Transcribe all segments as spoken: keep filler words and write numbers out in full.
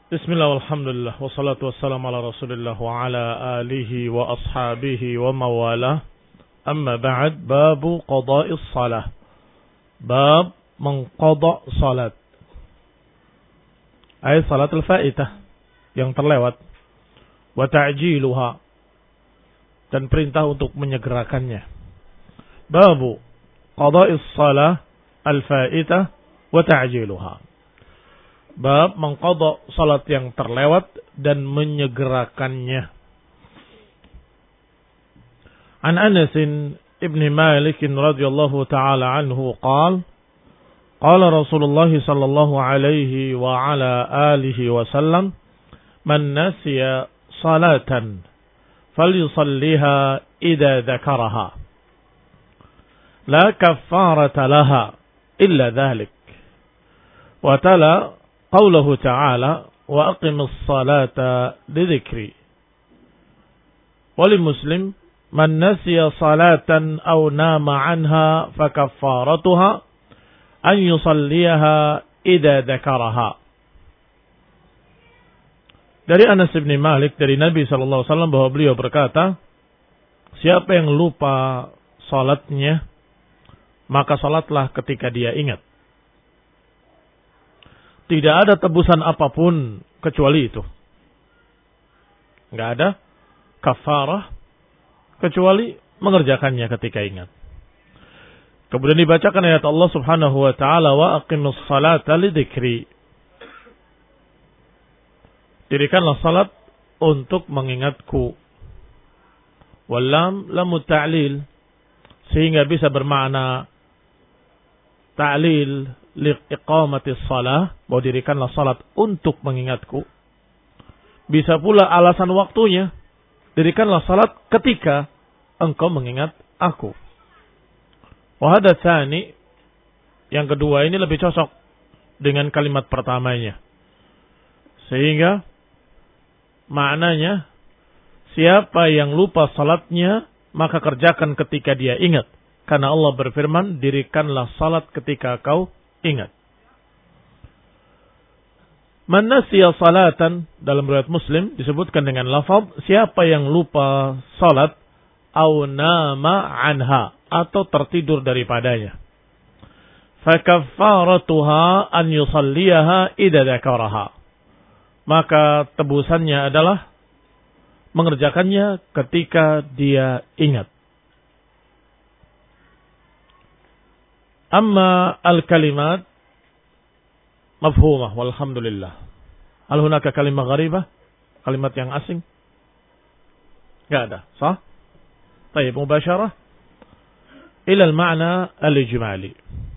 Bismillah, walhamdulillah, wassalatu wassalamu ala rasulillah wa ala alihi wa ashabihi wa mawalah. Amma ba'd, babu qada'is salah. Bab mengqada' salat. Ay salat al-faitah, yang terlewat. Wa ta'jiluha, dan perintah untuk menyegerakannya. Babu qada'is salah al-faitah wa ta'jiluha. Bab mengqada' salat yang terlewat dan menyegerakannya. An Anas ibn Malik radhiyallahu ta'ala anhu qala qala Rasulullah sallallahu alaihi wa ala alihi wa sallam man nasiya salatan falyusalliha idza dzakaraha la kaffarata laha illa dhalik. Wa tala qawluhu ta'ala wa aqimus salata lidhikri. Wali Muslim man nasiya salatan aw nama anha fakaffaratuha an yusalliyaha idza dzakaraha. Dari Anas bin Malik dari Nabi sallallahu alaihi wasallam bahwa beliau berkata, siapa yang lupa salatnya maka salatlah ketika dia ingat. Tidak ada tebusan apapun kecuali itu. Enggak ada kafarah kecuali mengerjakannya ketika ingat. Kemudian dibacakan ayat Allah Subhanahu wa taala wa aqimus salata lidzikri. Dirikanlah salat untuk mengingatku. Walam lamu ta'lil, sehingga bisa bermakna ta'lil liqamatis salah, bahwa dirikanlah salat untuk mengingatku. Bisa pula alasan waktunya, dirikanlah salat ketika engkau mengingat aku. Wa hadza tsani, yang kedua ini lebih cocok dengan kalimat pertamanya. Sehingga maknanya siapa yang lupa salatnya maka kerjakan ketika dia ingat. Karena Allah berfirman, dirikanlah salat ketika kau ingat. Man nasiya salatan, dalam riwayat Muslim disebutkan dengan lafaz siapa yang lupa salat au nama anha, atau tertidur daripadanya. Fakaffaratuha an yusalliyaha idza dzakaraha. Maka tebusannya adalah mengerjakannya ketika dia ingat. Amma al-kalimat mafhumah walhamdulillah. Hal hunaka kalimah gharibah? Kalimat yang asing? Enggak ada, sah? Baik, mubasyarah ila al-ma'na al-ijmali.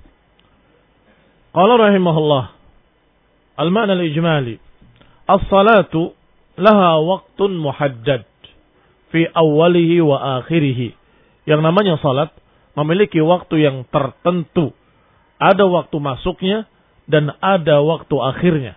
Qala rahimahullah, al-ma'na al-ijmali, as-salatu laha waqtun muhaddad fi awwalihi wa akhirih. Yang namanya salat memiliki waktu yang tertentu. Ada waktu masuknya dan ada waktu akhirnya.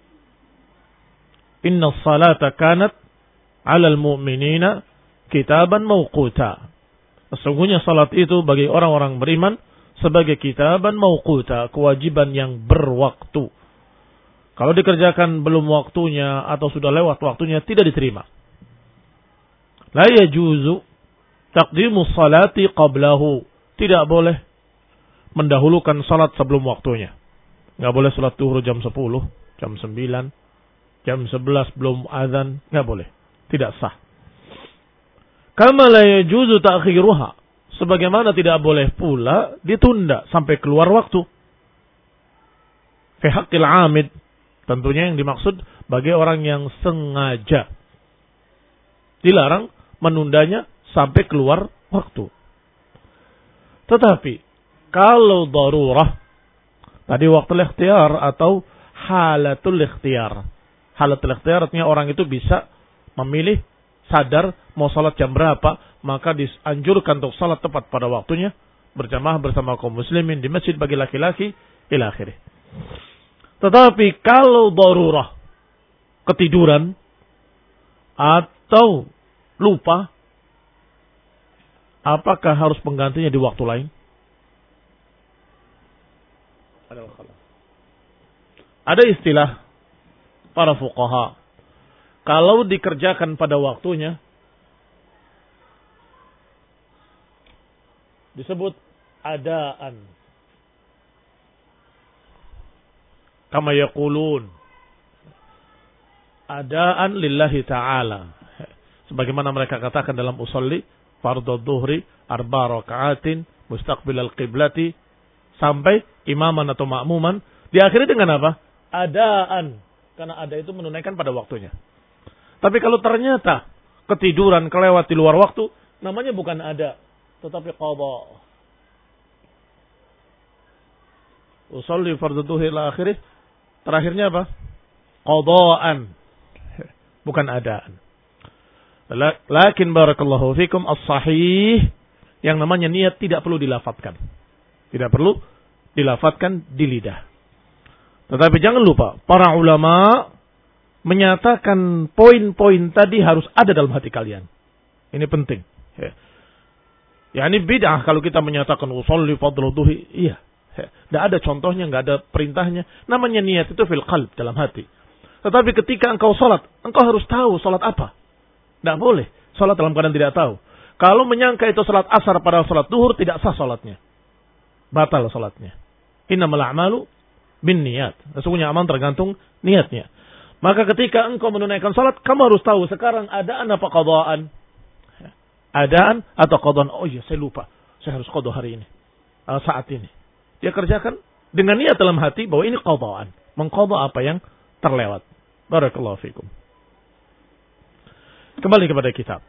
Inna salata kanat 'alal mu'minina kitaban mawquta. Sesungguhnya salat itu bagi orang-orang beriman sebagai kitaban mawquta, kewajiban yang berwaktu. Kalau dikerjakan belum waktunya atau sudah lewat waktunya, tidak diterima. La yajuzu taqdimu salati qablahu. Tidak boleh mendahulukan salat sebelum waktunya. Enggak boleh salat zuhur jam sepuluh, jam sembilan, jam sebelas belum azan, enggak boleh. Tidak sah. Kama la yajuzu ta'khiruha. Sebagaimana tidak boleh pula ditunda sampai keluar waktu. Fi haqqil 'amid, tentunya yang dimaksud bagi orang yang sengaja. Dilarang menundanya sampai keluar waktu. Tetapi kalau darurah, tadi waktu ikhtiyar atau halatul ikhtiyar. Halatul ikhtiyar artinya orang itu bisa memilih, sadar mau salat jam berapa, maka dianjurkan untuk salat tepat pada waktunya, berjamaah bersama kaum muslimin di masjid bagi laki-laki, ila akhirih. Tetapi kalau darurah, ketiduran atau lupa, apakah harus penggantinya di waktu lain? Ada istilah para fuqaha. Kalau dikerjakan pada waktunya, disebut adaan. Kama yaqulun. Adaan lillahi ta'ala. Sebagaimana mereka katakan dalam usolli, fardhu dhuhri, arba raka'atin, mustaqbilal qiblati, sampai imaman atau makmuman. Diakhiri dengan apa? Adaan. Karena ada itu menunaikan pada waktunya. Tapi kalau ternyata ketiduran, kelewat di luar waktu, namanya bukan ada, tetapi qadha. Usolli fardhu dhuhri ila akhirih, terakhirnya apa? Qadhaan. Bukan adaan. Lakin barakallahu fikum as-sahih, yang namanya niat tidak perlu dilafatkan. Tidak perlu dilafatkan di lidah. Tetapi jangan lupa, para ulama menyatakan poin-poin tadi harus ada dalam hati kalian. Ini penting. Ya, ya ini bid'ah kalau kita menyatakan usolli fardhu dhuhri. Iya. Tidak ada contohnya, tidak ada perintahnya. Namanya niat itu fil qalb, dalam hati. Tetapi ketika engkau sholat, engkau harus tahu sholat apa. Tidak boleh sholat dalam keadaan tidak tahu. Kalau menyangka itu sholat asar pada sholat duhur, tidak sah sholatnya. Batal sholatnya. Innamal a'malu bin niat. Sesungguhnya amal tergantung niatnya. Maka ketika engkau menunaikan sholat, kamu harus tahu sekarang adaan apa qadhaan. Adaan atau qadhaan. Oh iya, saya lupa. Saya harus qadha hari ini. Saat ini. Dia kerjakan dengan niat dalam hati bahwa ini qadhaan. Mengqadha apa yang terlewat. Barakallahu fikum. Kembali kepada kitab.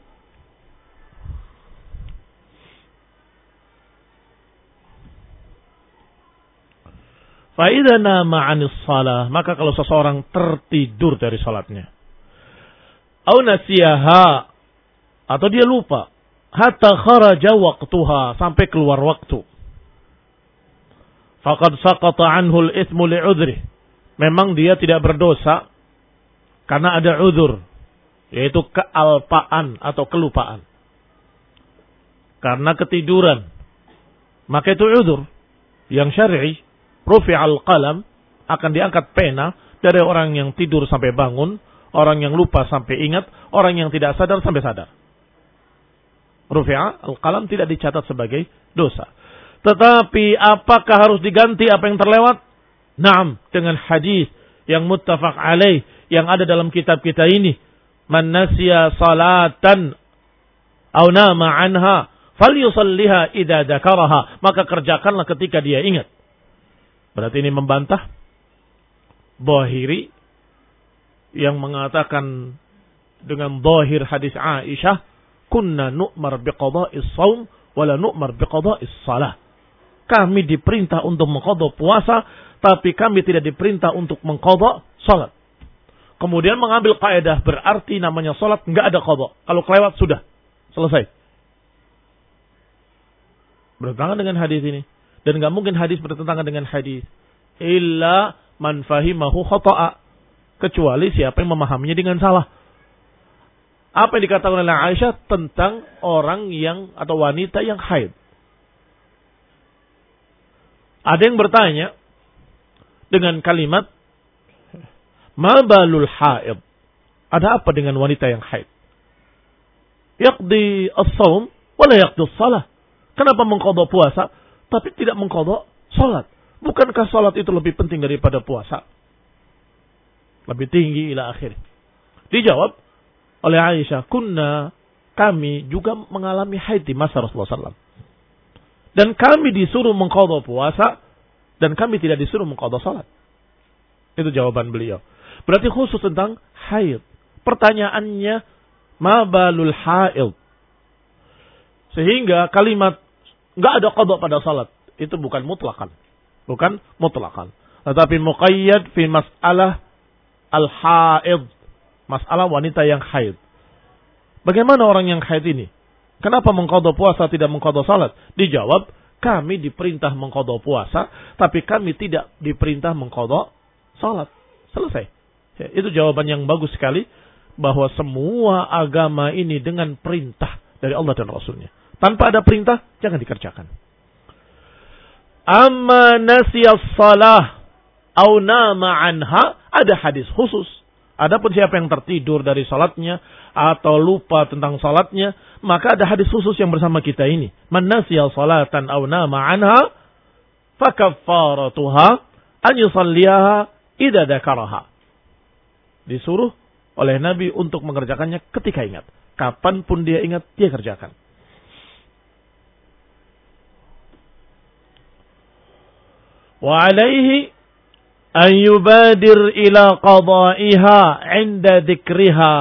Fa'idha nama 'anis shalah, maka kalau seseorang tertidur dari salatnya, au nasiyaha, atau dia lupa, hatta kharaja waqtuha, sampai keluar waktu, faqad saqata 'anhu al-itsmu li'udhri, memang dia tidak berdosa karena ada udzur, yaitu kealpaan atau kelupaan. Karena ketiduran, maka itu udzur yang syar'i. Rufi'al qalam, akan diangkat pena dari orang yang tidur sampai bangun, orang yang lupa sampai ingat, orang yang tidak sadar sampai sadar. Rufi'al qalam tidak dicatat sebagai dosa. Tetapi apakah harus diganti apa yang terlewat? Naam, dengan hadis yang muttafaq alaih yang ada dalam kitab kita ini, man nasiya salatan aw nama anha falyusalliha idza dzakaraha, maka kerjakanlah ketika dia ingat. Berarti ini membantah Zahiri yang mengatakan dengan zahir hadis Aisyah, kunna nu'mar biqada'is shaum wala nu'mar biqada'is shalah. Kami diperintah untuk mengqadha puasa, tapi kami tidak diperintah untuk mengqadha salat. Kemudian mengambil kaidah, berarti namanya salat enggak ada qadha. Kalau kelewat sudah selesai. Bertentangan dengan hadis ini. Dan enggak mungkin hadis bertentangan dengan hadis. Illa man fahimahu khata'a. Kecuali siapa yang memahaminya dengan salah. Apa yang dikatakan oleh Aisyah tentang orang yang atau wanita yang haid. Ada yang bertanya dengan kalimat ma balul haid. Ada apa dengan wanita yang haid? Yaqdi as-shaum wala yaqdi as-salah. Kenapa mengqadha puasa tapi tidak mengqadha salat? Bukankah salat itu lebih penting daripada puasa? Lebih tinggi ila akhir. Dijawab oleh Aisyah, kunna, kami juga mengalami haid di masa Rasulullah sallallahu alaihi wasallam. Dan kami disuruh mengqadha puasa dan kami tidak disuruh mengqadha salat. Itu jawaban beliau. Berarti khusus tentang haid. Pertanyaannya, ma balul haid? Sehingga kalimat enggak ada qadha pada salat itu bukan mutlakan. Bukan mutlakan. Tetapi muqayyad fi mas'alah al-haid. Masalah wanita yang haid. Bagaimana orang yang haid ini? Kenapa mengqadha puasa tidak mengqadha salat? Dijawab, kami diperintah mengqadha puasa, tapi kami tidak diperintah mengqadha salat. Selesai. Ya, itu jawaban yang bagus sekali, bahwa semua agama ini dengan perintah dari Allah dan Rasulnya. Tanpa ada perintah, jangan dikerjakan. Amma nasiyas salah au nama anha, ada hadis khusus. Adapun siapa yang tertidur dari salatnya atau lupa tentang salatnya, maka ada hadis khusus yang bersama kita ini. Man nasiya salatan aw nama anha fakaffaratuha an yusalliha idza dzakaraha. Disuruh oleh Nabi untuk mengerjakannya ketika ingat. Kapanpun dia ingat, dia kerjakan. Wa alaihi an yubadir ila qada'iha 'inda dzikriha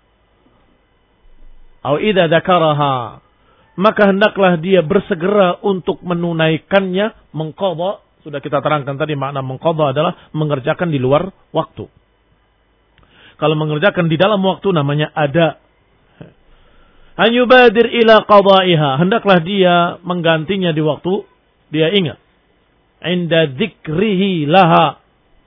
atau idza dzakaraha, maka hendaklah dia bersegera untuk menunaikannya, mengqadha. Sudah kita terangkan tadi makna mengqadha adalah mengerjakan di luar waktu. Kalau mengerjakan di dalam waktu namanya ada. An yubadir ila qada'iha, hendaklah dia menggantinya di waktu dia ingat. 'Inda dzikrihi laha.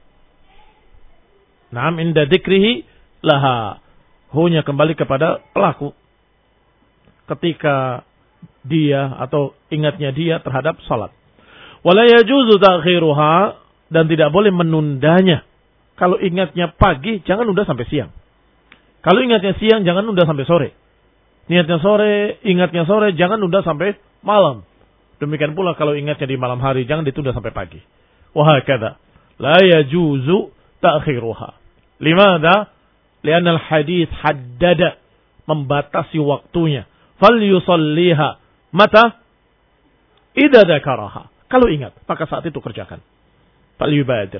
Naam, inda dzikrihi laha. Hunya kembali kepada pelaku. Ketika dia atau ingatnya dia terhadap salat. Wala yajuzu ta'khiruha, dan tidak boleh menundanya. Kalau ingatnya pagi, jangan nunda sampai siang. Kalau ingatnya siang, jangan nunda sampai sore. Niatnya sore, ingatnya sore, jangan nunda sampai malam. Demikian pula kalau ingatnya di malam hari, jangan ditunda sampai pagi. Wahakadha. La yajuzu ta'khiruha. Limadha? Lianna al-hadith haddada. Membatasi waktunya. Falyusalliha. Mata? Idza dzakaraha. Kalau ingat, maka saat itu kerjakan. Falyubadir.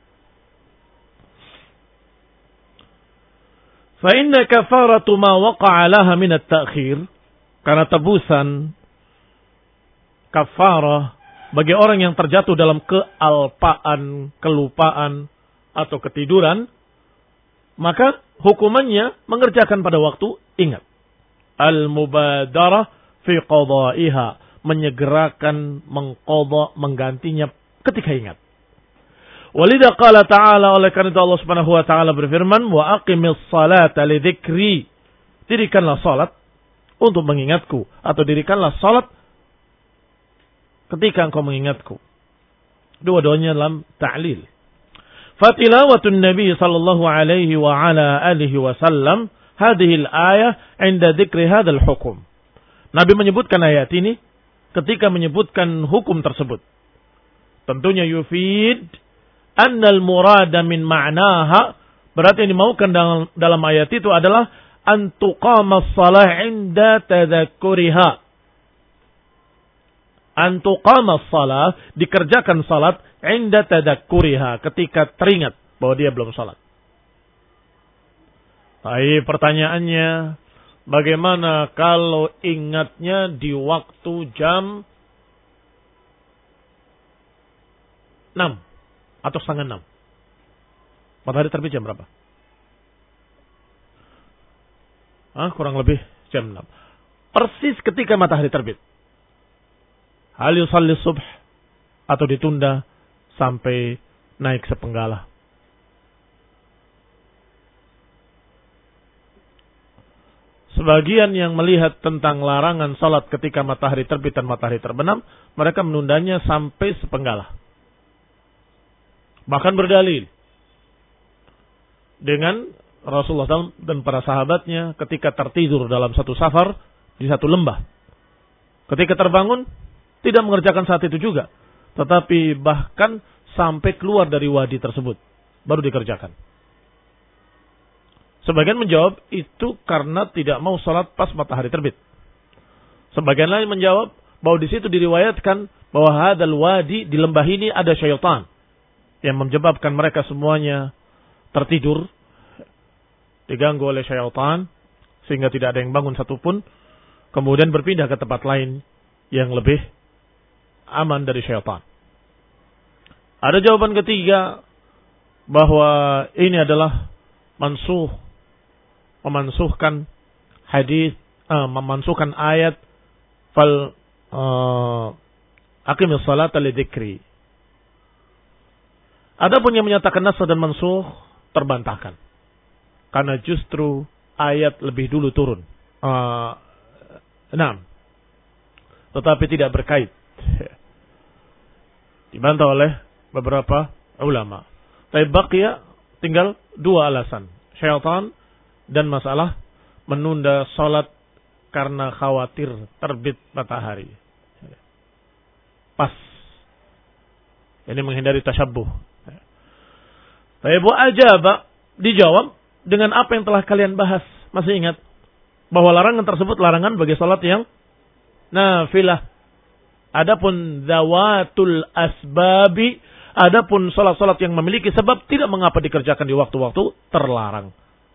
Fa inna kafaratu ma waqa'a laha min at-ta'khir. Karena tebusan kafarah bagi orang yang terjatuh dalam kealpaan, kelupaan atau ketiduran, maka hukumannya mengerjakan pada waktu ingat. Al-mubadarah fi qada'iha, menyegerakan mengqadha, menggantinya ketika ingat. Walidha qala ta'ala, oleh karena itu Allah Subhanahu wa taala berfirman, wa aqimis salata li dzikri. Dirikanlah salat untuk mengingatku, atau dirikanlah salat ketika engkau mengingatku. Dua-duanya dalam ta'lil. Fatilawatun Nabi sallallahu alaihi wa ala alihi wasallam hadhihi al-ayah 'inda dzikri hadzal hukum. Nabi menyebutkan ayat ini ketika menyebutkan hukum tersebut. Tentunya yufid annal murada min ma'naha, berarti yang dimaukan dalam, dalam ayat itu adalah an tuqama shalah 'inda tadzakkuriha. An tuqama shalah, dikerjakan salat 'inda tadzakkuriha, ketika teringat bahwa dia belum salat. Tapi pertanyaannya, bagaimana kalau ingatnya di waktu jam enam atau setengah enam? Matahari terbit jam berapa? Ah, kurang lebih jam enam. Persis ketika matahari terbit. Hal yusalli subh, atau ditunda sampai naik sepenggala. Sebagian yang melihat tentang larangan salat ketika matahari terbit dan matahari terbenam, mereka menundanya sampai sepenggala. Bahkan berdalil dengan Rasulullah shallallahu alaihi wasallam dan para sahabatnya ketika tertidur dalam satu safar di satu lembah. Ketika terbangun, tidak mengerjakan saat itu juga, tetapi bahkan sampai keluar dari wadi tersebut baru dikerjakan. Sebagian menjawab itu karena tidak mau sholat pas matahari terbit. Sebagian lain menjawab bahwa di situ diriwayatkan bahwa hadal wadi, di lembah ini ada syaitan yang menyebabkan mereka semuanya tertidur, diganggu oleh syaitan sehingga tidak ada yang bangun satupun, kemudian berpindah ke tempat lain yang lebih aman dari syaitan. Ada jawaban ketiga bahwa ini adalah mansuh, memansuhkan hadis, uh, memansuhkan ayat fal uh, aqimis salata li dzikri. Adapun yang menyatakan nasakh dan mansuh terbantahkan, karena justru ayat lebih dulu turun. Uh, enam, tetapi tidak berkait. Dibantah oleh beberapa ulama. Tapi baqiya tinggal dua alasan. Syaitan dan masalah menunda salat karena khawatir terbit matahari. Pas. Ini menghindari tasyabbuh. Tapi bu ajaba dijawab dengan apa yang telah kalian bahas. Masih ingat bahwa larangan tersebut larangan bagi salat yang nafilah. Adapun zawatul asbabi, adapun salat-salat yang memiliki sebab tidak mengapa dikerjakan di waktu-waktu terlarang.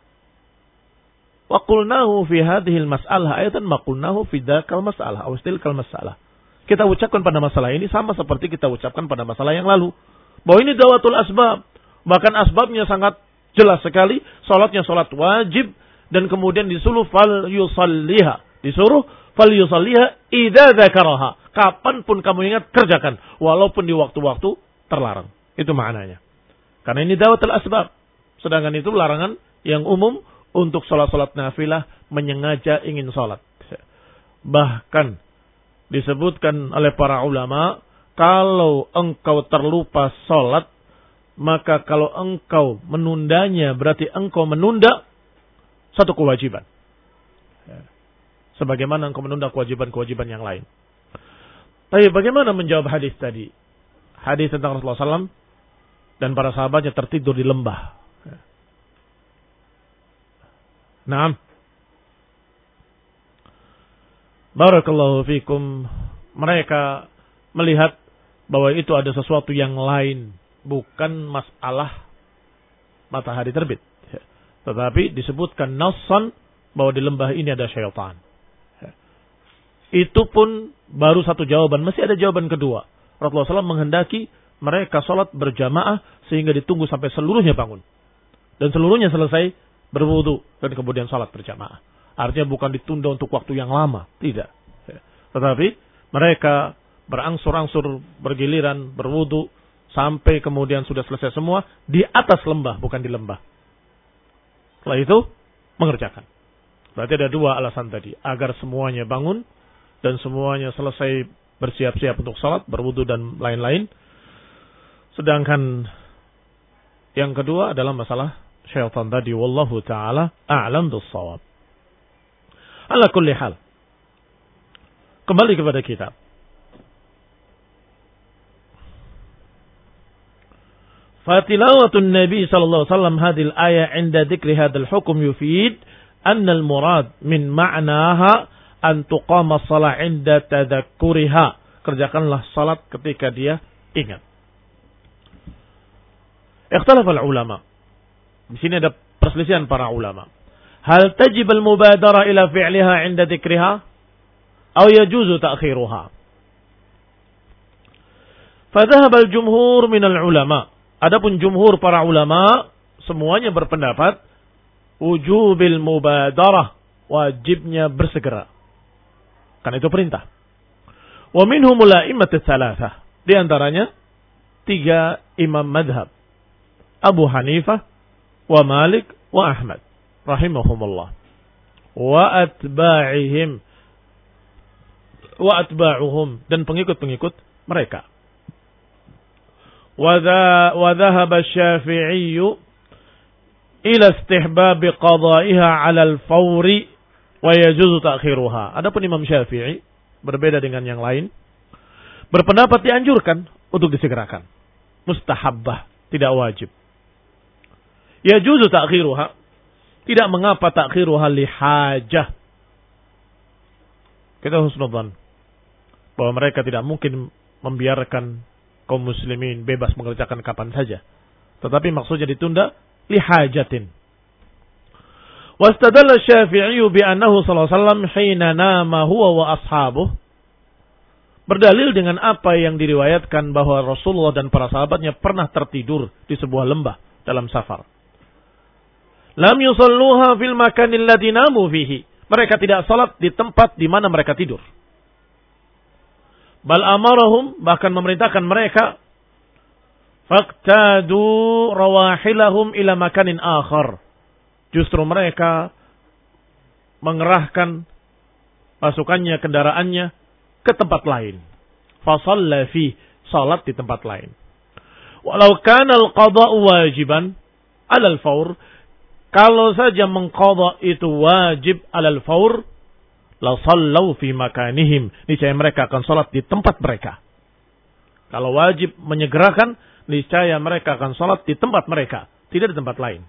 Wa qulnahu fi hadhihi al-mas'alah ayatan ma qulnahu fi dzakal mas'alah aw tilkal mas'alah. Kita ucapkan pada masalah ini sama seperti kita ucapkan pada masalah yang lalu. Bahwa ini dawatul asbab. Bahkan asbabnya sangat jelas sekali. Salatnya salat wajib. Dan kemudian disuruh fal yusalliha. Disuruh fal yusalliha idza dzakaraha. Kapanpun kamu ingat, kerjakan. Walaupun di waktu-waktu terlarang. Itu maknanya. Karena ini dawatul asbab. Sedangkan itu larangan yang umum untuk salat-salat nafilah menyengaja ingin salat. Bahkan disebutkan oleh para ulama, kalau engkau terlupa salat, maka kalau engkau menundanya berarti engkau menunda satu kewajiban. Sebagaimana engkau menunda kewajiban-kewajiban yang lain. Tapi bagaimana menjawab hadis tadi? Hadis tentang Rasulullah shallallahu alaihi wasallam dan para sahabatnya tertidur di lembah. Naam. Barakallahu fikum. Mereka melihat bahwa itu ada sesuatu yang lain. Bukan masalah matahari terbit. Tetapi disebutkan nassan bahwa di lembah ini ada syaitan. Itu pun baru satu jawaban. Masih ada jawaban kedua. Rasulullah shallallahu alaihi wasallam menghendaki mereka sholat berjamaah sehingga ditunggu sampai seluruhnya bangun. Dan seluruhnya selesai berwudu dan kemudian sholat berjamaah. Artinya bukan ditunda untuk waktu yang lama. Tidak. Tetapi mereka berangsur-angsur bergiliran, berwudu sampai kemudian sudah selesai semua di atas lembah, bukan di lembah. Setelah itu mengerjakan. Berarti ada dua alasan tadi. Agar semuanya bangun dan semuanya selesai bersiap-siap untuk salat, berwudu dan lain-lain. Sedangkan yang kedua adalah masalah syaitan tadi. Wallahu ta'ala a'lam bis-shawab. Ala kulli hal. Kembali kepada kitab. فَتِلَاوَةُ النَّبِي صلى الله عليه وسلم هذه الآية عند ذكر هذا الحكم يفيد أن المراد من معناها أن تقام الصلاة عند تذكرها. Kerjakanlah salat ketika dia ingat. اختلف العلماء. Di sini ada perselisihan para ulama. Hal tajib al-mubadara ila fi'liha 'inda dzikriha aw yajuzu ta'khiruha. Fadhahaba al-jumhur min al-ulama. Adapun jumhur para ulama semuanya berpendapat wujubil mubadarah, wajibnya bersegera. Karena itu perintah. Wa minhumul a'immatus tsalatsah. Di antaranya tiga imam madhab. Abu Hanifah, wa Malik, wa Ahmad rahimahumullah. Wa atba'ihim wa atba'uhum, dan pengikut-pengikut mereka. Wa dhahaba asy-Syafi'i ila istihbab qada'iha 'ala al-fawri wa yajuzu ta'khiruha. Adapun Imam Syafi'i berbeda dengan yang lain, berpendapat dianjurkan untuk disegerakan. Mustahabbah, tidak wajib. Yajuzu ta'khiruha, tidak mengapa ta'khiruha li hajah. Kita husnudzan bahwa mereka tidak mungkin membiarkan kaum muslimin bebas mengerjakan kapan saja. Tetapi maksudnya ditunda li hajatin. Wastadalla Syafi'i bi annahu sallallahu alaihi wasallam hina nama huwa wa ashabuh. Berdalil dengan apa yang diriwayatkan bahwa Rasulullah dan para sahabatnya pernah tertidur di sebuah lembah dalam safar. Lam yusalluha fil makanil ladzi namu fihi. Mereka tidak salat di tempat di mana mereka tidur. Bal amarahum, bahkan memerintahkan mereka, faqtadu rawahilahum ila makanin akhar. Justru mereka mengerahkan pasukannya, kendaraannya ke tempat lain. Fasalla fi, salat di tempat lain. Walau kana al-qada'u wajiban 'ala al-fawr, kalau saja mengqadha itu wajib 'ala al-fawr, la sallu fi makanihim, niscaya mereka akan salat di tempat mereka. Kalau wajib menyegerakan, niscaya mereka akan salat di tempat mereka, tidak di tempat lain.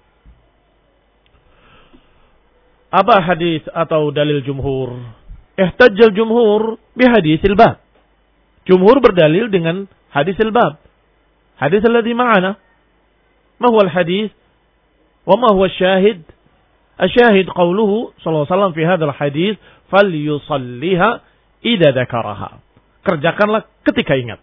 Apa hadis atau dalil jumhur? Ihtajjal jumhur bi hadisil bab. Jumhur berdalil dengan hadisil bab. Hadis alladhi ma'ana. Ma huwa al-hadis? Wa ma huwa syahid? Asyahid qawluhu sallallahu alaihi wasallam fi hadzal hadis, falyusalliha idza dzakaraha. Kerjakanlah ketika ingat.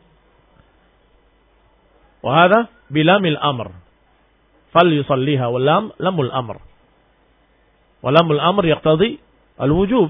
Wa hadha bilamil amr. Falyusalliha wal lam lamul amr. Walamul amr yaqtadi al-wujub.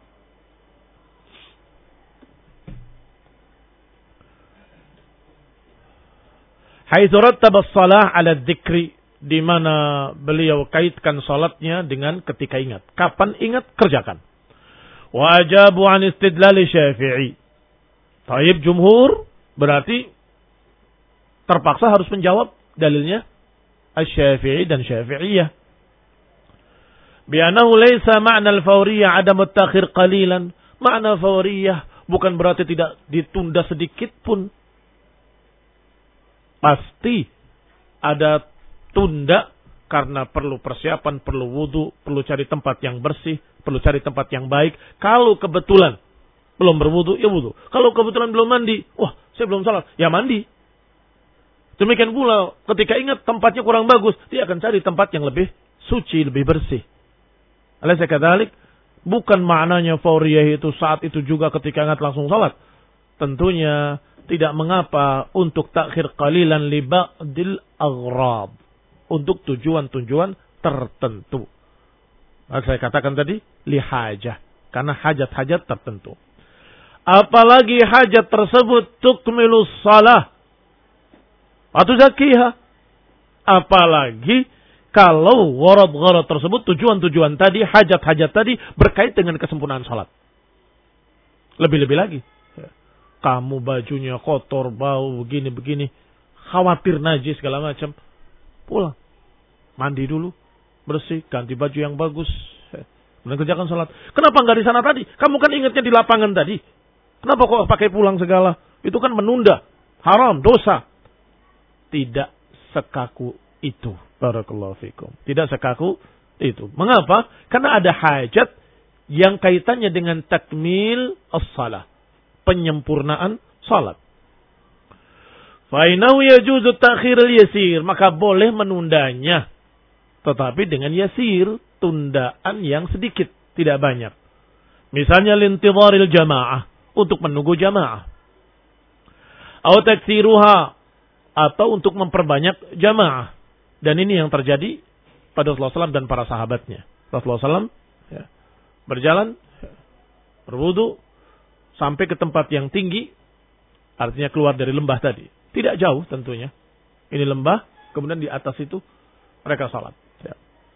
Haitsu rattaba as-shalah 'ala adh-dhikri, di mana beliau kaitkan salatnya dengan ketika ingat. Kapan ingat, kerjakan. Wa ajabu 'an istidlal Syafi'i. Taib jumhur berarti terpaksa harus menjawab dalilnya Asy-Syafi'i dan Syafi'iyah. Bi'annahu laysa ma'na al-fawriyah 'adam at-ta'khir qalilan. Makna fawriyah bukan berarti tidak ditunda sedikit pun. Pasti ada tunda karena perlu persiapan, perlu wudu, perlu cari tempat yang bersih, perlu cari tempat yang baik. Kalau kebetulan belum berwudu, ya wudu. Kalau kebetulan belum mandi, wah, saya belum salat, ya mandi. Demikian pula ketika ingat tempatnya kurang bagus, dia akan cari tempat yang lebih suci, lebih bersih. Alaysa kadzalik? Bukan maknanya fawriyah itu saat itu juga ketika ingat langsung salat. Tentunya tidak mengapa untuk takhir qalilan li ba'dil aghrab, untuk tujuan-tujuan tertentu. Nah, saya katakan tadi li hajah, karena hajat-hajat tertentu. Apalagi hajat tersebut tukmilus shalah atau zakiha. Apalagi kalau gharad-gharad tersebut, tujuan-tujuan tadi, hajat-hajat tadi berkait dengan kesempurnaan salat. Lebih-lebih lagi, kamu bajunya kotor, bau, begini-begini, khawatir najis segala macam, pulang, mandi dulu, bersih, ganti baju yang bagus, kemudian kerjakan salat. Kenapa nggak di sana tadi? Kamu kan ingatnya di lapangan tadi. Kenapa kok pakai pulang segala? Itu kan menunda, haram, dosa. Tidak sekaku itu. Barakallahu fikum. Tidak sekaku itu. Mengapa? Karena ada hajat yang kaitannya dengan takmil as-salah, penyempurnaan salat. Fainahu yajuzu ta'khir al-yasir, maka boleh menundanya, tetapi dengan yasir, tundaan yang sedikit, tidak banyak. Misalnya lintidharil jamaah, untuk menunggu jamaah. Atau taksiruha, atau untuk memperbanyak jamaah. Dan ini yang terjadi pada Rasulullah shallallahu alaihi wasallam dan para sahabatnya. Rasulullah shallallahu alaihi wasallam ya, berjalan, berwudu, sampai ke tempat yang tinggi, artinya keluar dari lembah tadi. Tidak jauh tentunya. Ini lembah, kemudian di atas itu mereka salat. Ya.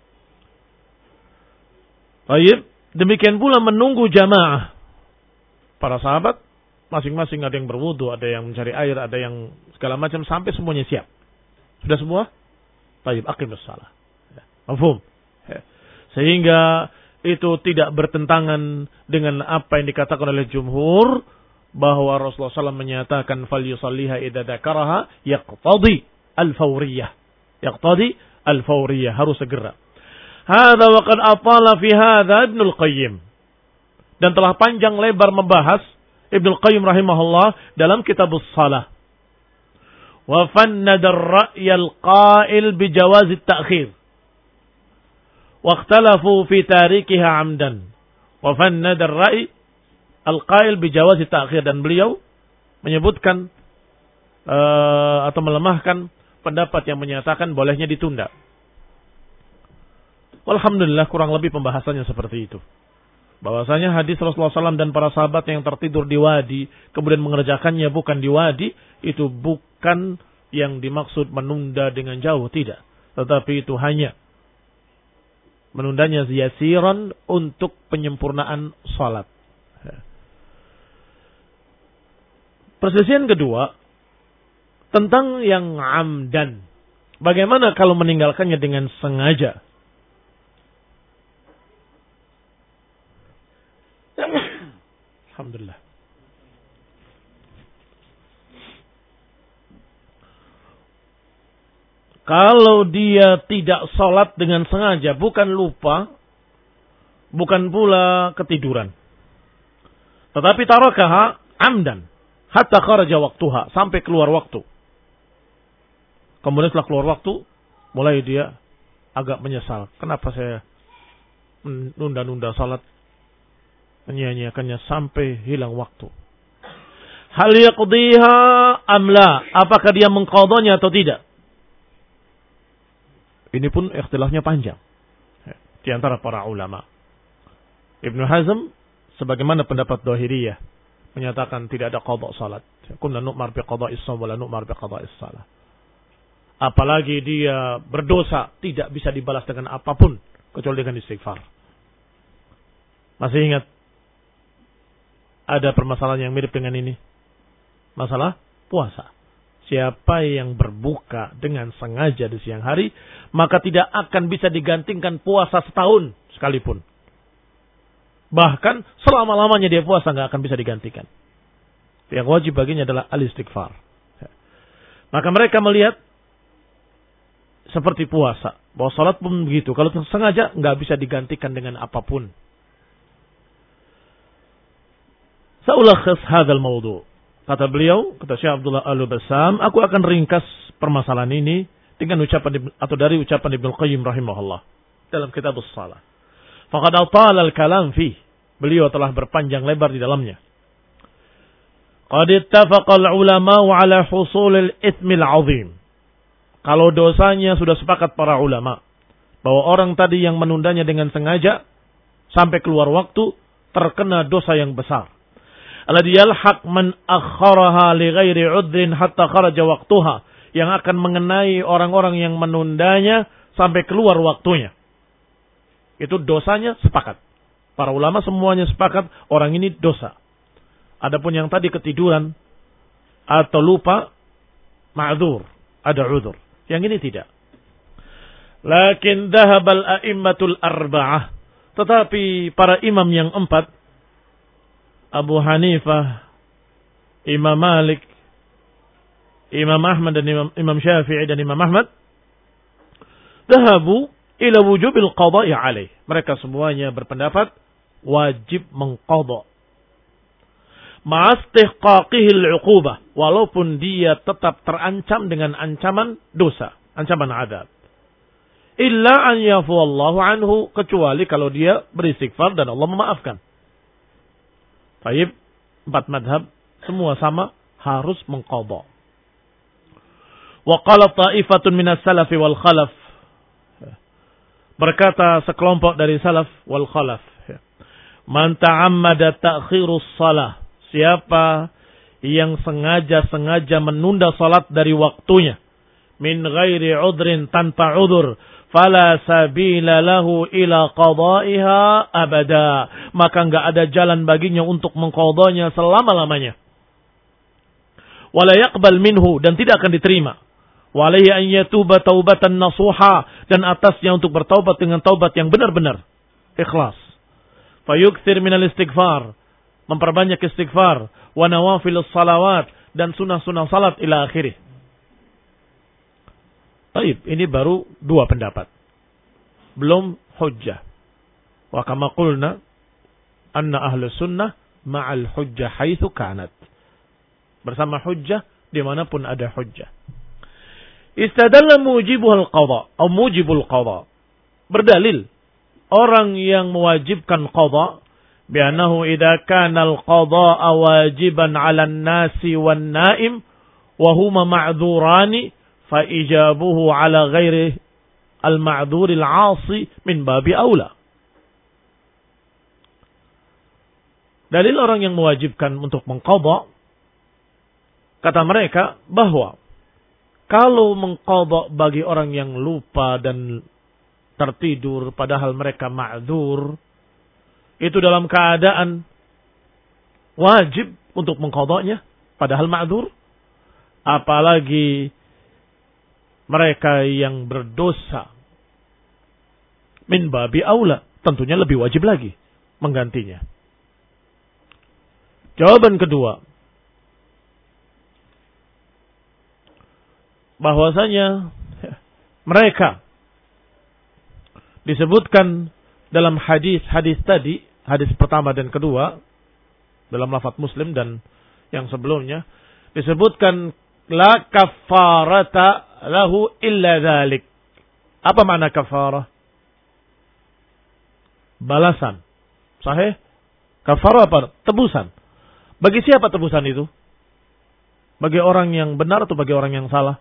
Baik, demikian pula menunggu jamaah. Para sahabat, masing-masing ada yang berwudu, ada yang mencari air, ada yang segala macam, sampai semuanya siap. Sudah semua? Baik, aqimus shalah. Mafhum? Sehingga itu tidak bertentangan dengan apa yang dikatakan oleh jumhur, bahwa Rasulullah shallallahu alaihi wasallam menyatakan falyusalliha idza dzakaraha yaqtadi al-fawriyah. Yaqtadi al-fawriyah, harus segera. Hadza wa qad atala fi hadza Ibnul Qayyim. Dan telah panjang lebar membahas Ibnul Qayyim rahimahullah dalam Kitabus Shalah. Wa fannada ar-ra'y al-qa'il bi jawaz at-ta'khir. Wa ikhtalafu fi tarikiha 'amdan. Wa fannada ar-ra'y al-qa'il bi jawaz at-ta'khir, dan beliau menyebutkan uh, atau melemahkan pendapat yang menyatakan bolehnya ditunda. Alhamdulillah kurang lebih pembahasannya seperti itu. Bahwasanya hadis Rasulullah shallallahu alaihi wasallam dan para sahabat yang tertidur di wadi, kemudian mengerjakannya bukan di wadi, itu bukan yang dimaksud menunda dengan jauh, tidak. Tetapi itu hanya menundanya yasiran untuk penyempurnaan salat. Perselisihan kedua, Tentang yang amdan. Bagaimana kalau meninggalkannya dengan sengaja? Alhamdulillah. Kalau dia tidak sholat dengan sengaja, bukan lupa, bukan pula ketiduran. Tetapi tarakaha amdan. Hatta kharaja waktuha. Sampai keluar waktu. Kemudian setelah keluar waktu, mulai dia agak menyesal. Kenapa saya menunda-nunda sholat? Menyia-nyiakannya sampai hilang waktu. Hal yaqdiha amla. Apakah dia mengqadanya atau tidak? Ini pun ikhtilafnya panjang di antara para ulama. Ibnu Hazm sebagaimana pendapat Dhahiriyah menyatakan tidak ada qada salat. Kunna nu'mar bi qada'is shaum wa la nu'mar bi qada'is shalah. Apalagi dia berdosa tidak bisa dibalas dengan apapun kecuali dengan istighfar. Masih ingat ada permasalahan yang mirip dengan ini? Masalah puasa. Siapa yang berbuka dengan sengaja di siang hari, maka tidak akan bisa digantikan puasa setahun sekalipun. Bahkan selama-lamanya dia puasa nggak akan bisa digantikan. Yang wajib baginya adalah al-istighfar. Maka mereka melihat seperti puasa, bahwa salat pun begitu. Kalau sengaja nggak bisa digantikan dengan apapun. Saulakhis hadzal mawdu'. Kata beliau, kata Syekh Abdullah Al-Bassam, aku akan ringkas permasalahan ini dengan ucapan atau dari ucapan Ibnu Qayyim rahimahullah dalam kitab As-Shalah. Faqad atala al-kalam fi. Beliau telah berpanjang lebar di dalamnya. Qad ittafaqa al-ulama 'ala husul al-itsmi al-'azim. Kalau dosanya sudah sepakat para ulama bahwa orang tadi yang menundanya dengan sengaja sampai keluar waktu terkena dosa yang besar. Alladhi yalhaq man akharaha li ghairi 'udhrin hatta kharaja waqtuha, yang akan mengenai orang-orang yang menundanya sampai keluar waktunya. Itu dosanya sepakat. Para ulama semuanya sepakat orang ini dosa. Adapun yang tadi ketiduran atau lupa, ma'dzur, ada udzur. Yang ini tidak. Lakin dhahabal a'immatul arba'ah. Tetapi para imam yang empat, Abu Hanifah, Imam Malik, Imam Ahmad dan Imam, Imam Syafi'i dan Imam Ahmad, dhahabu ila wujubil qada'i alaih. Mereka semuanya berpendapat wajib mengqadha. Ma'astihqaqihil 'uqubah, walaupun dia tetap terancam dengan ancaman dosa, ancaman azab. Illa an yafu Allahu anhu, kecuali kalau dia beristighfar dan Allah memaafkan. Baik, empat madhab semua sama harus mengqadha. Wa qala ta'ifatun minas salafi wal khalaf. Berkata sekelompok dari salaf wal khalaf, man ta'ammada ta'khirus salah, siapa yang sengaja-sengaja menunda salat dari waktunya, min ghairi udhrin, tanpa udzur, fala sabila lahu ila qada'iha abada, maka enggak ada jalan baginya untuk mengqadanya selama-lamanya. Wala yaqbal minhu, dan tidak akan diterima. Walaihi an yatuba taubatan nasuha, dan atasnya untuk bertaubat dengan taubat yang benar-benar ikhlas. Fayukthir minal istighfar, memperbanyak istighfar, wa nawafilus salawat, dan sunah-sunah salat ila akhirih. Baik, ini baru dua pendapat. Belum hujjah. Wa kama qulna anna ahlu sunnah ma'al hujjah haitsu kanat. Bersama hujjah dimanapun ada hujjah. Istadalla mujibul qadha atau mujibul qadha. Berdalil orang yang mewajibkan qadha bi'annahu idza kana al-qadha wajiban 'ala an-nasi wan-na'im wa huma ma'dzurani fa ijabuhu 'ala ghairi al-ma'dzur al-'asi min babi aula. Dalil orang yang mewajibkan untuk mengqadha, kata mereka bahwa kalau mengqadha bagi orang yang lupa dan tertidur padahal mereka ma'dzur, itu dalam keadaan wajib untuk mengqadhanya padahal ma'dzur. apalagi mereka yang berdosa, min babi aula, tentunya lebih wajib lagi menggantinya. Jawaban kedua, bahwasanya mereka disebutkan dalam hadis-hadis tadi, hadis pertama dan kedua, dalam lafaz Muslim dan yang sebelumnya, disebutkan la kafarata lahu illa dzalik. Apa makna kafarah? Balasan. Sahih? Kafarah apa? Tebusan. Bagi siapa tebusan itu? Bagi orang yang benar atau bagi orang yang salah?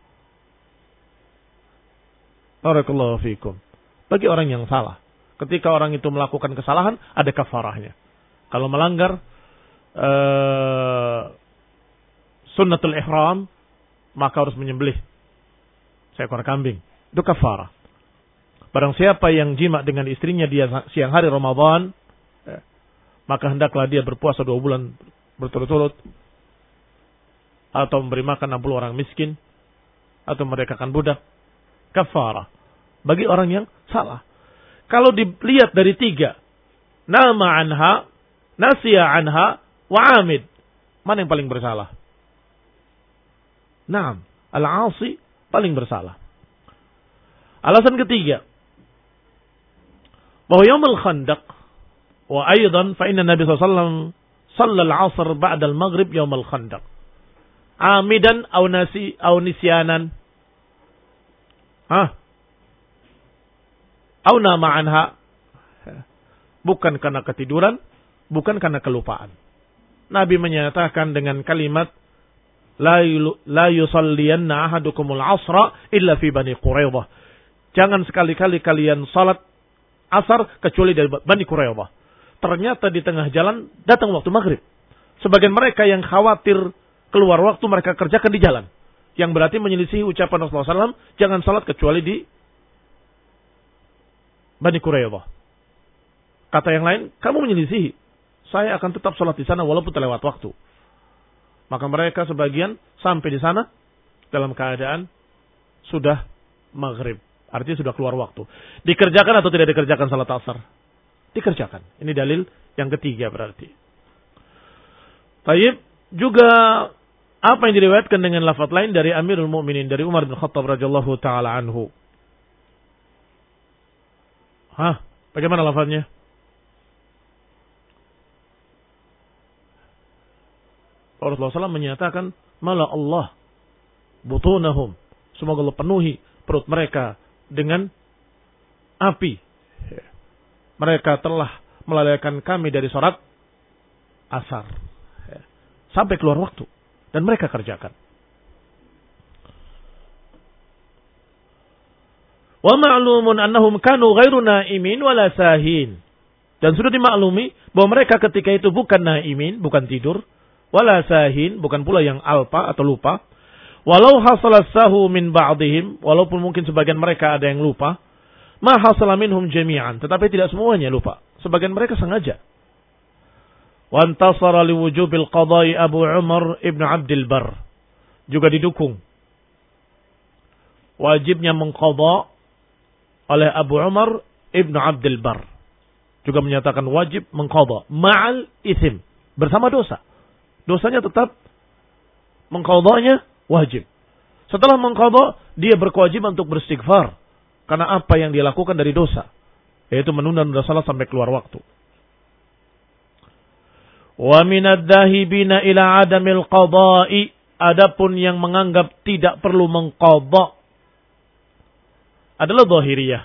Barakallahu fikum. Bagi orang yang salah. Ketika orang itu melakukan kesalahan, ada kafarahnya. Kalau melanggar uh, sunnatul ihram, maka harus menyembelih seekor kambing. Itu kafarah. Barang siapa yang jima dengan istrinya di siang hari Ramadan, eh, maka hendaklah dia berpuasa dua bulan berturut-turut, atau memberi makan enam puluh orang miskin, atau merekakan budak. Kafarah. Bagi orang yang salah. Kalau dilihat dari tiga, nama anha, nasiya anha, wa amid, mana yang paling bersalah? Naam, al-asi paling bersalah. Alasan ketiga, bahwa yaumul khandaq, wa aydan fa inna Nabi sallallahu alaihi wasallam shalla al-'asr ba'da al-maghrib yaumul khandaq. Amidan aw nasi aw nisyanan. Hah? Aw nama anha. Bukan karena ketiduran, bukan karena kelupaan. Nabi menyatakan dengan kalimat la yusalliyanna ahadukumul asra illa fi Bani Quraidah. Jangan sekali-kali kalian salat asar kecuali dari Bani Quraidah. Ternyata di tengah jalan datang waktu maghrib. Sebagian mereka yang khawatir keluar waktu, mereka kerjakan di jalan. Yang berarti menyelisih ucapan Rasulullah shallallahu alaihi wasallam, jangan salat kecuali di Bani Quraidah. Kata yang lain, kamu menyelisihi. Saya akan tetap salat di sana walaupun terlewat waktu. Maka mereka sebagian sampai di sana dalam keadaan sudah maghrib. Artinya sudah keluar waktu. Dikerjakan atau tidak dikerjakan salat asar? Dikerjakan. Ini dalil yang ketiga berarti. Tayyib. Juga apa yang diriwayatkan dengan lafaz lain dari Amirul Mukminin, dari Umar bin Khattab radhiyallahu taala anhu. Hah? Bagaimana lafaznya? Rasulullah shallallahu alaihi wasallam menyatakan, mala Allah butunahum. Semoga Allah penuhi perut mereka dengan api. Mereka telah melalaikan kami dari sholat asar. Sampai keluar waktu. Dan mereka kerjakan. Wa ma'lumun annahum kanu ghairu na'imin wala sahin. Dan sudah dimaklumi bahwa mereka ketika itu bukan na'imin, bukan tidur. Wala sahin, bukan pula yang alpa atau lupa. Walau hasala sahu min ba'dihim, walaupun mungkin sebagian mereka ada yang lupa. Ma hasala minhum jami'an, tetapi tidak semuanya lupa. Sebagian mereka sengaja. Wa antasara liwujubil qada'i Abu Umar ibn Abdul Bar. Juga didukung wajibnya mengqadha oleh Abu Umar ibn Abdul Bar. Juga menyatakan wajib mengqadha ma'al isim, bersama dosa. Dosanya tetap, mengqadhanya wajib. Setelah mengqadha, dia berkewajiban untuk beristighfar karena apa yang dia lakukan dari dosa, yaitu menunda-nunda salat sampai keluar waktu. Wa minad dahibina ila adamil qada'i, adapun yang menganggap tidak perlu mengqadha adalah Zahiriyah.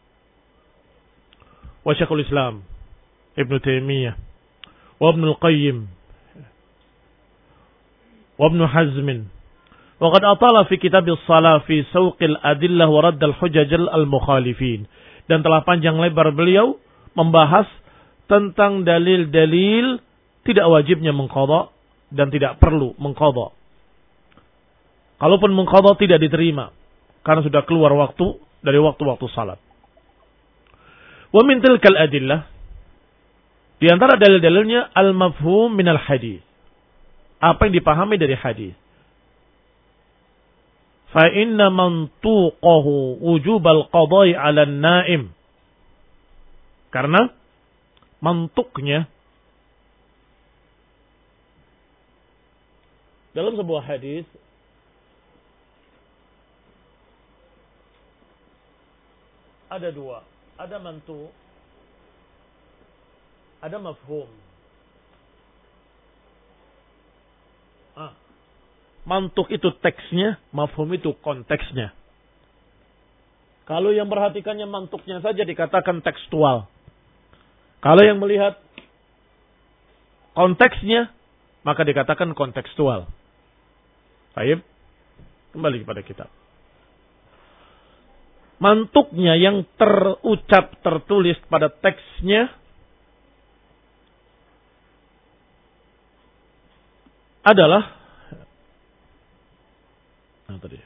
Wa Syekhul Islam Ibn Taimiyah wa Ibn Al-Qayyim wa Ibn Hazm. Wa qad atala fi kitab as-salah fi sawqil adillah wa radd al-hujaj al-mukhalifin. Dan telah panjang lebar beliau membahas tentang dalil-dalil tidak wajibnya mengqadha dan tidak perlu mengqadha. Kalaupun mengqadha tidak diterima karena sudah keluar waktu dari waktu-waktu salat. Wa min tilkal adillah, di antara dalil-dalilnya al-mafhum min al-hadis. Apa yang dipahami dari hadis. fa inna mantuqahu wujubal qada'i 'ala an-na'im. Karena mantuknya dalam sebuah hadis ada dua, ada mantuk, ada mafhum. Ah. Mantuk itu teksnya, mafhum itu konteksnya. Kalau yang perhatikannya mantuknya saja dikatakan tekstual. Kalau yang melihat konteksnya, maka dikatakan kontekstual. Baik, kembali kepada kitab. Mantuknya yang terucap, tertulis pada teksnya adalah Nah, tadi.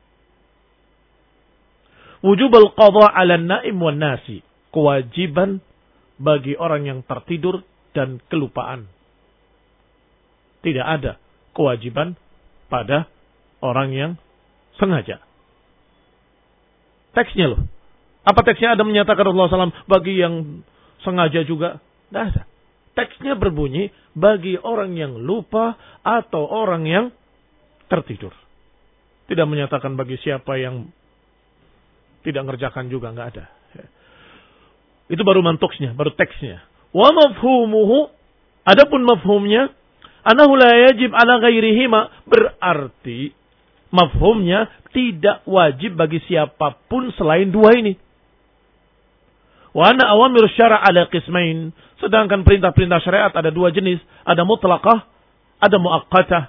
Wujubul qadha 'ala an-na'im wan nasi. Kewajiban bagi orang yang tertidur dan kelupaan. Tidak ada kewajiban pada orang yang sengaja. Teksnya loh. Apa teksnya ada menyatakan Rasulullah shallallahu alaihi wasallam bagi yang sengaja juga? Tidak ada. Teksnya berbunyi bagi orang yang lupa atau orang yang tertidur. Tidak menyatakan bagi siapa yang tidak ngerjakan juga, nggak ada. Itu baru mantuksnya, baru teksnya. Wa mafhumuhu, adapun mafhumnya, anahu la yajib ala ghairihima, berarti mafhumnya tidak wajib bagi siapapun selain dua ini. Wa anna awamir syara' ala qismain, sedangkan perintah-perintah syariat ada dua jenis, ada mutlaqah, ada muaqqatah.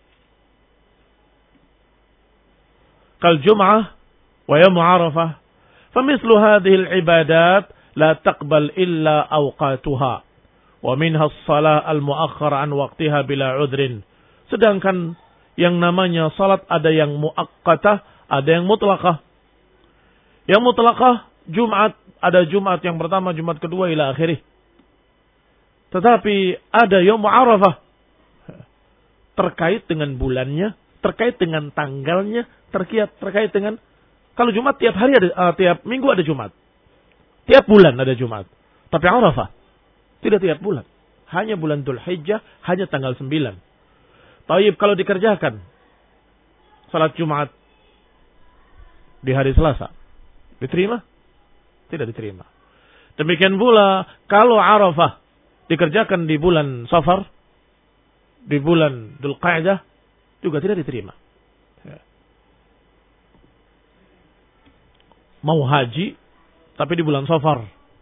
Kal jum'ah wa yawm 'arafah. Famithlu hadhihi al-ibadat la taqbal illa awqatuha. Wa minha as-salah al-mu'akhkhara an waqtiha bila 'udhrin. Sedangkan yang namanya salat ada yang muaqqatah, ada yang mutlaqah. Yang mutlaqah Jumat, ada Jumat yang pertama, Jumat kedua ila akhirih. Tetapi ada Yaum Arafah terkait dengan bulannya, terkait dengan tanggalnya, terkait terkait dengan kalau Jumat tiap hari ada uh, tiap minggu ada Jumat. Tiap bulan ada Jumat. Tapi Arafah tidak tiap bulan. Hanya bulan Dzulhijjah, hanya tanggal sembilan. Taib kalau dikerjakan salat Jumat di hari Selasa, diterima? Tidak diterima. Demikian pula kalau Arafah dikerjakan di bulan Safar, di bulan Dzulqa'dah, juga tidak diterima. Mau haji, tapi di bulan Safar,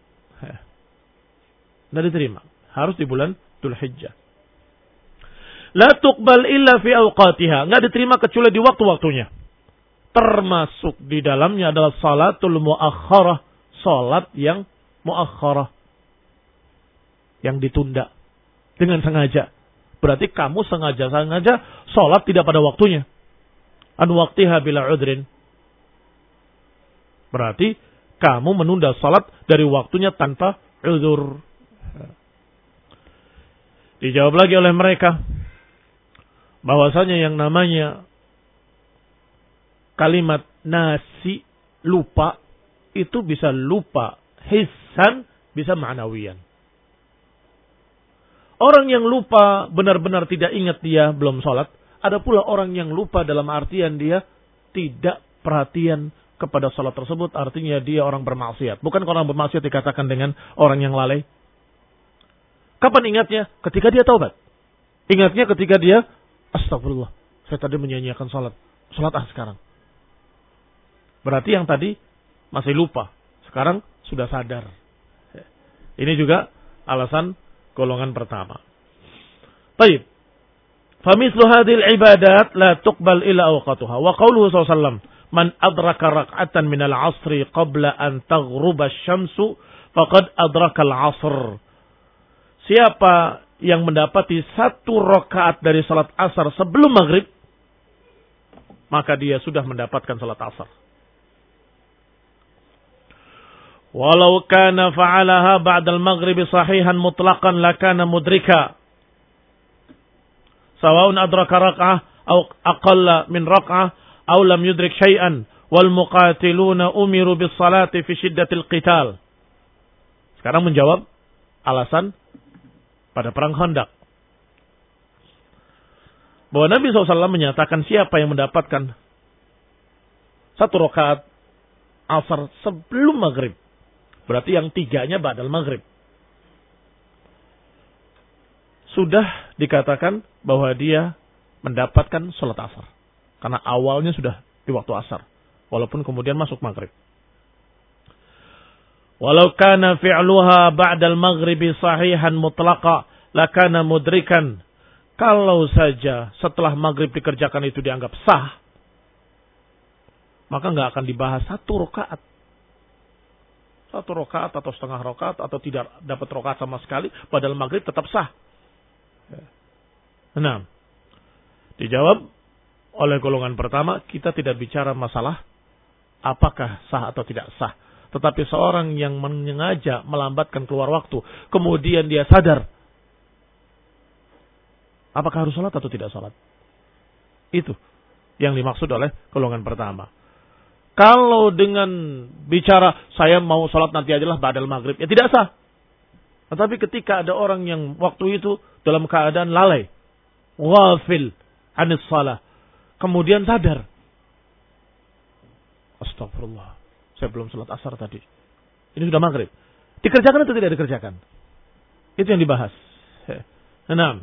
tidak diterima. Harus di bulan Dzulhijjah. La tuqbal illa fi awqatiha. Nggak diterima kecuali di waktu-waktunya. Termasuk di dalamnya adalah salatul muakhkharah. Salat yang muakhkharah. Yang ditunda. Dengan sengaja. Berarti kamu sengaja-sengaja salat tidak pada waktunya. An waqtiha bila udrin. Berarti kamu menunda salat dari waktunya tanpa udzur. Dijawab lagi oleh mereka bahwasanya yang namanya kalimat nasi, lupa, itu bisa lupa hissan, bisa ma'nawiyan. Orang yang lupa benar-benar tidak ingat dia belum sholat. Ada pula orang yang lupa dalam artian dia tidak perhatian kepada sholat tersebut. Artinya dia orang bermaksiat. Bukan orang bermaksiat dikatakan dengan orang yang lalai. Kapan ingatnya? Ketika dia taubat. Ingatnya ketika dia astagfirullah, saya tadi menyanyiakan sholat. Sholat ah sekarang. Berarti yang tadi masih lupa. Sekarang sudah sadar. Ini juga alasan golongan pertama. Baik. Famithlu hadhil ibadat la tuqbal illa awqatuha. Wa qawluhu sallallahu alaihi wasallam, man adraka rak'atan minal asri qabla an taghruba asy-syamsu faqad adraka al-'asr. Siapa yang mendapati satu rakaat dari salat asar sebelum maghrib, maka dia sudah mendapatkan salat asar. Walau kana fa'alaha ba'dal maghribi sahihan mutlaqan lakana mudrika. Sawa'un adraka rak'ah atau aqalla min rak'ah aw lam yudrik syai'an wal muqatiluna umiru bis salati fi syiddatil qital. Sekarang menjawab alasan pada perang Khandaq. Bahwa Nabi shallallahu alaihi wasallam menyatakan siapa yang mendapatkan satu rakaat asar sebelum maghrib. Berarti yang tiganya ba'dal maghrib. Sudah dikatakan bahwa dia mendapatkan sholat asar. Karena awalnya sudah di waktu asar. Walaupun kemudian masuk maghrib. Walau kana fi'luha ba'dal maghribi sahihan mutlaqa lakana mudrikan. Kalau saja setelah maghrib dikerjakan itu dianggap sah, maka nggak akan dibahas satu rakaat. Satu rakaat atau setengah rakaat atau tidak dapat rakaat sama sekali, padahal maghrib tetap sah. Nah, dijawab oleh golongan pertama, kita tidak bicara masalah apakah sah atau tidak sah. Tetapi seorang yang menyengaja melambatkan keluar waktu, kemudian dia sadar, apakah harus sholat atau tidak sholat? Itu yang dimaksud oleh golongan pertama. Kalau dengan bicara, saya mau sholat nanti ajalah ba'dal maghrib, ya tidak sah. Tetapi ketika ada orang yang waktu itu dalam keadaan lalai, ghafil anis salah, kemudian sadar, astagfirullah, saya belum sholat asar tadi. Ini sudah maghrib. Dikerjakan atau tidak dikerjakan? Itu yang dibahas. Enam.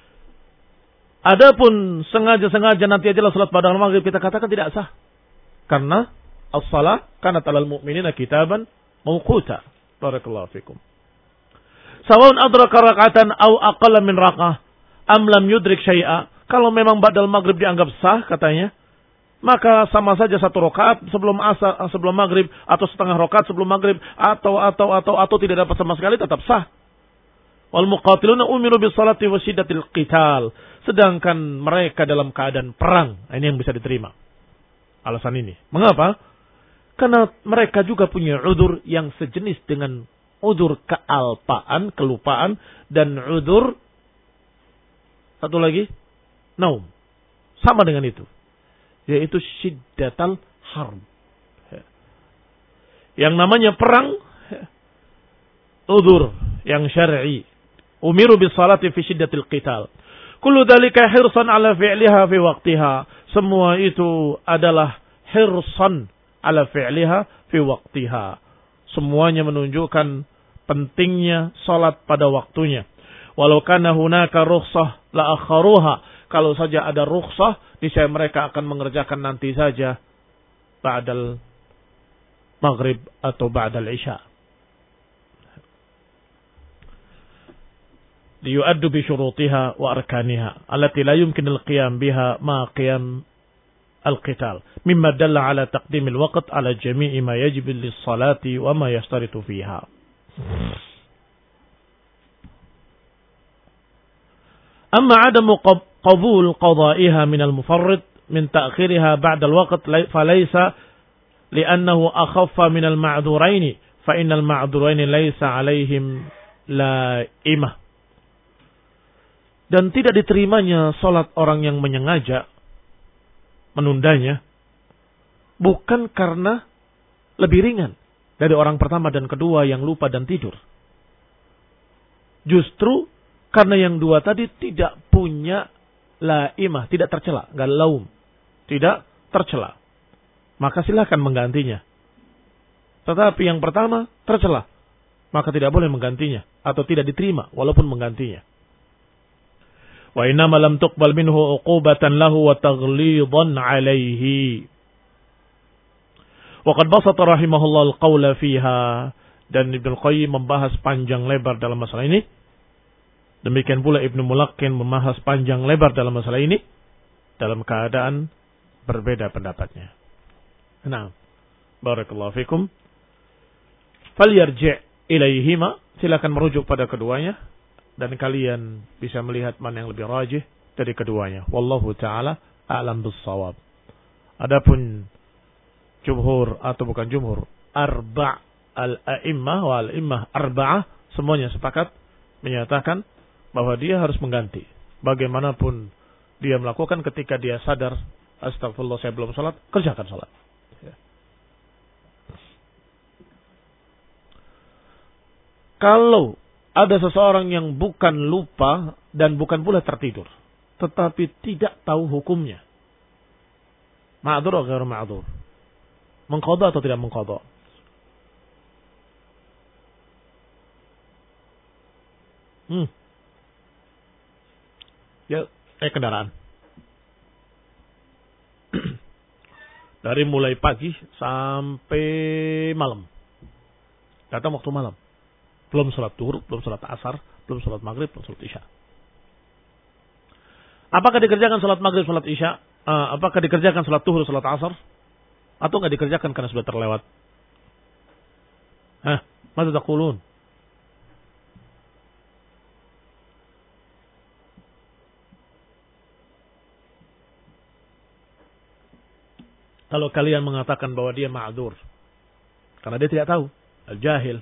Adapun sengaja-sengaja nanti ajalah sholat ba'dal maghrib, kita katakan tidak sah. Karena as-salah kanat 'alal mu'minina kitaban mawquta. Barakallahu fikum. Sawaun adraka rak'atan aw aqalla min rak'ah am lam yudrik syai'a. Kalau memang ba'dal maghrib dianggap sah katanya, maka sama saja satu rakaat sebelum asar, sebelum maghrib, atau setengah rakaat sebelum maghrib, atau atau atau atau tidak dapat sama sekali tetap sah. Wal muqatiluna umiru bis salati wa syiddatil qital. Sedangkan mereka dalam keadaan perang. Ini yang bisa diterima. Alasan ini. Mengapa? Karena mereka juga punya udzur yang sejenis dengan udzur kealpaan, kelupaan, dan udzur satu lagi, naum. Sama dengan itu. Yaitu syiddatal harb. Yang namanya perang, udzur yang syar'i. Umiru bis salati fi syiddatil qital. Kullu dzalika hirsan ala fi'liha fi waqtiha. Semua itu adalah hirsan ala fi'liha fi waqtiha. Semuanya menunjukkan pentingnya salat pada waktunya. Walau kana hunaka rukhsah la akharuha. Kalau saja ada rukhsah, niscaya mereka akan mengerjakan nanti saja ba'dal maghrib atau ba'dal isya. Liyu'addu bi syurutiha wa arkaniha allati la yumkin al-qiyam biha ma qiyam al-qital mimma dalla ala taqdim al-waqt ala jami'i ma yajib lis-salati wa ma yashtaritu fiha. Amma 'adamu qabul qada'iha min al-mufarrid min ta'khiriha ba'da al-waqt falaysa li'annahu akhaffa min al-ma'dhurain fa inna al-ma'dhurain laysa 'alayhim la'imah. Dan tidak diterimanya salat orang yang menyengaja menundanya bukan karena lebih ringan dari orang pertama dan kedua yang lupa dan tidur. Justru karena yang dua tadi tidak punya laimah, tidak tercela, enggak laum, tidak tercela. Maka silakan menggantinya. Tetapi yang pertama tercela, maka tidak boleh menggantinya atau tidak diterima walaupun menggantinya. Wa inna ma lam tuqbal minhu uqubatan lahu wa taghlidan alaihi. Wa qad basata rahimahullah al-qawla fiha. Dan Ibnu Qayyim membahas panjang lebar dalam masalah ini. Demikian pula Ibnu Mulaqin membahas panjang lebar dalam masalah ini dalam keadaan berbeda pendapatnya. Nah, barakallahu fikum. Falyarji' ilaihima, silakan merujuk pada keduanya. Dan kalian bisa melihat mana yang lebih rajih dari keduanya. Wallahu ta'ala a'lam bis-shawab. Adapun jumhur atau bukan jumhur, arba' al-a'immah wa al-immah arba'ah, semuanya sepakat menyatakan bahwa dia harus mengganti. Bagaimanapun dia melakukan ketika dia sadar astagfirullah saya belum sholat, kerjakan sholat. Ya. Kalau ada seseorang yang bukan lupa dan bukan pula tertidur, tetapi tidak tahu hukumnya, ma'dzur atau ghairu ma'dzur, mengqadha atau tidak mengqadha? Hmm. Ya, naik kendaraan. Dari mulai pagi sampai malam. Datang waktu malam. Belum sholat zuhur, belum sholat asar, belum sholat maghrib, belum sholat isya. Apakah dikerjakan sholat maghrib, sholat isya? Uh, apakah dikerjakan sholat zuhur, sholat asar? Atau nggak dikerjakan karena sudah terlewat? Hah? Masa taqulun? Kalau kalian mengatakan bahwa dia ma'dzur karena dia tidak tahu, al-jahil,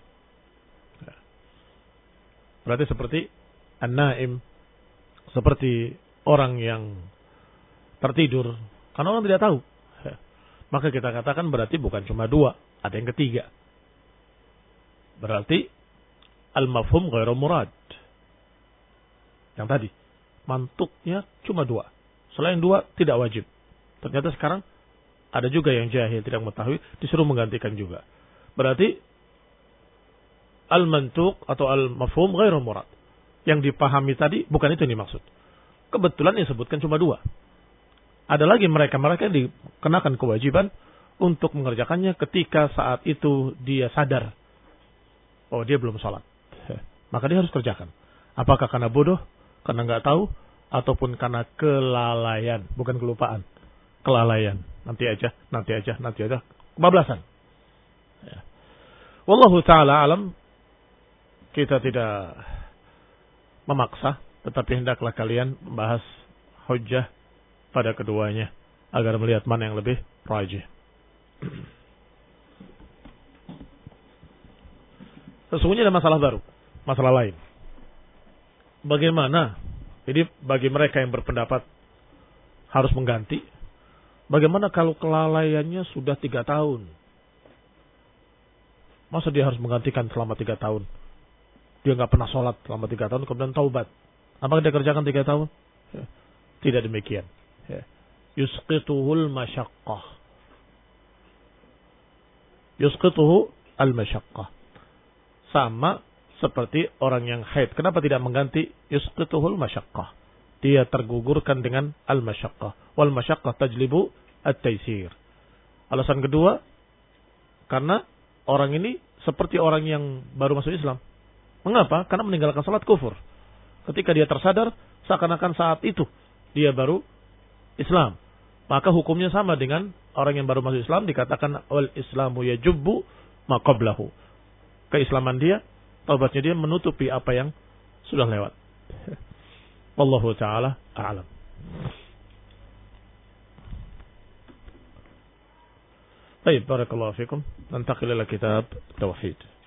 berarti seperti an-naim, seperti orang yang tertidur karena orang tidak tahu, maka kita katakan berarti bukan cuma dua, ada yang ketiga. Berarti al-mafhum ghairu murad. Yang tadi mantuknya cuma dua, selain dua tidak wajib. Ternyata sekarang ada juga yang jahil, tidak mengetahui, disuruh menggantikan juga. Berarti al-mantuq atau al-mafhum ghairu murad. Yang dipahami tadi bukan itu yang dimaksud. Kebetulan yang disebutkan cuma dua. Ada lagi mereka-mereka yang dikenakan kewajiban untuk mengerjakannya ketika saat itu dia sadar. Oh, dia belum sholat. Maka dia harus kerjakan. Apakah karena bodoh, karena nggak tahu, ataupun karena kelalaian, bukan kelupaan. Kelalaian. Nanti aja, nanti aja, nanti aja. Kebablasan. Ya. Wallahu ta'ala alam. Kita tidak memaksa. Tetapi hendaklah kalian membahas hujjah pada keduanya. Agar melihat mana yang lebih rajih. Sesungguhnya ada masalah baru. Masalah lain. Bagaimana? Jadi bagi mereka yang berpendapat harus mengganti. Bagaimana kalau kelalaiannya sudah tiga tahun? Masa dia harus menggantikan selama tiga tahun? Dia nggak pernah sholat selama tiga tahun, kemudian taubat. Apakah dia kerjakan tiga tahun? Ya. Tidak demikian. Ya. Yusqituhul masyaqqah. Yusqituhu al-masyaqqah. Sama seperti orang yang haid. Kenapa tidak mengganti? Yusqituhul masyaqqah. Dia tergugurkan dengan al-masyaqqah. Wal masyaqqah tajlibu at-taysir. Alasan kedua, karena orang ini seperti orang yang baru masuk Islam. Mengapa? Karena meninggalkan salat kufur. Ketika dia tersadar, seakan-akan saat itu dia baru Islam. Maka hukumnya sama dengan orang yang baru masuk Islam, dikatakan wal islamu yajubbu ma qablahu. Keislaman dia, taubatnya dia menutupi apa yang sudah lewat. Wallahu ta'ala a'lam. Baik, barakallahu fikum. Nantakil ila kitab tauhid.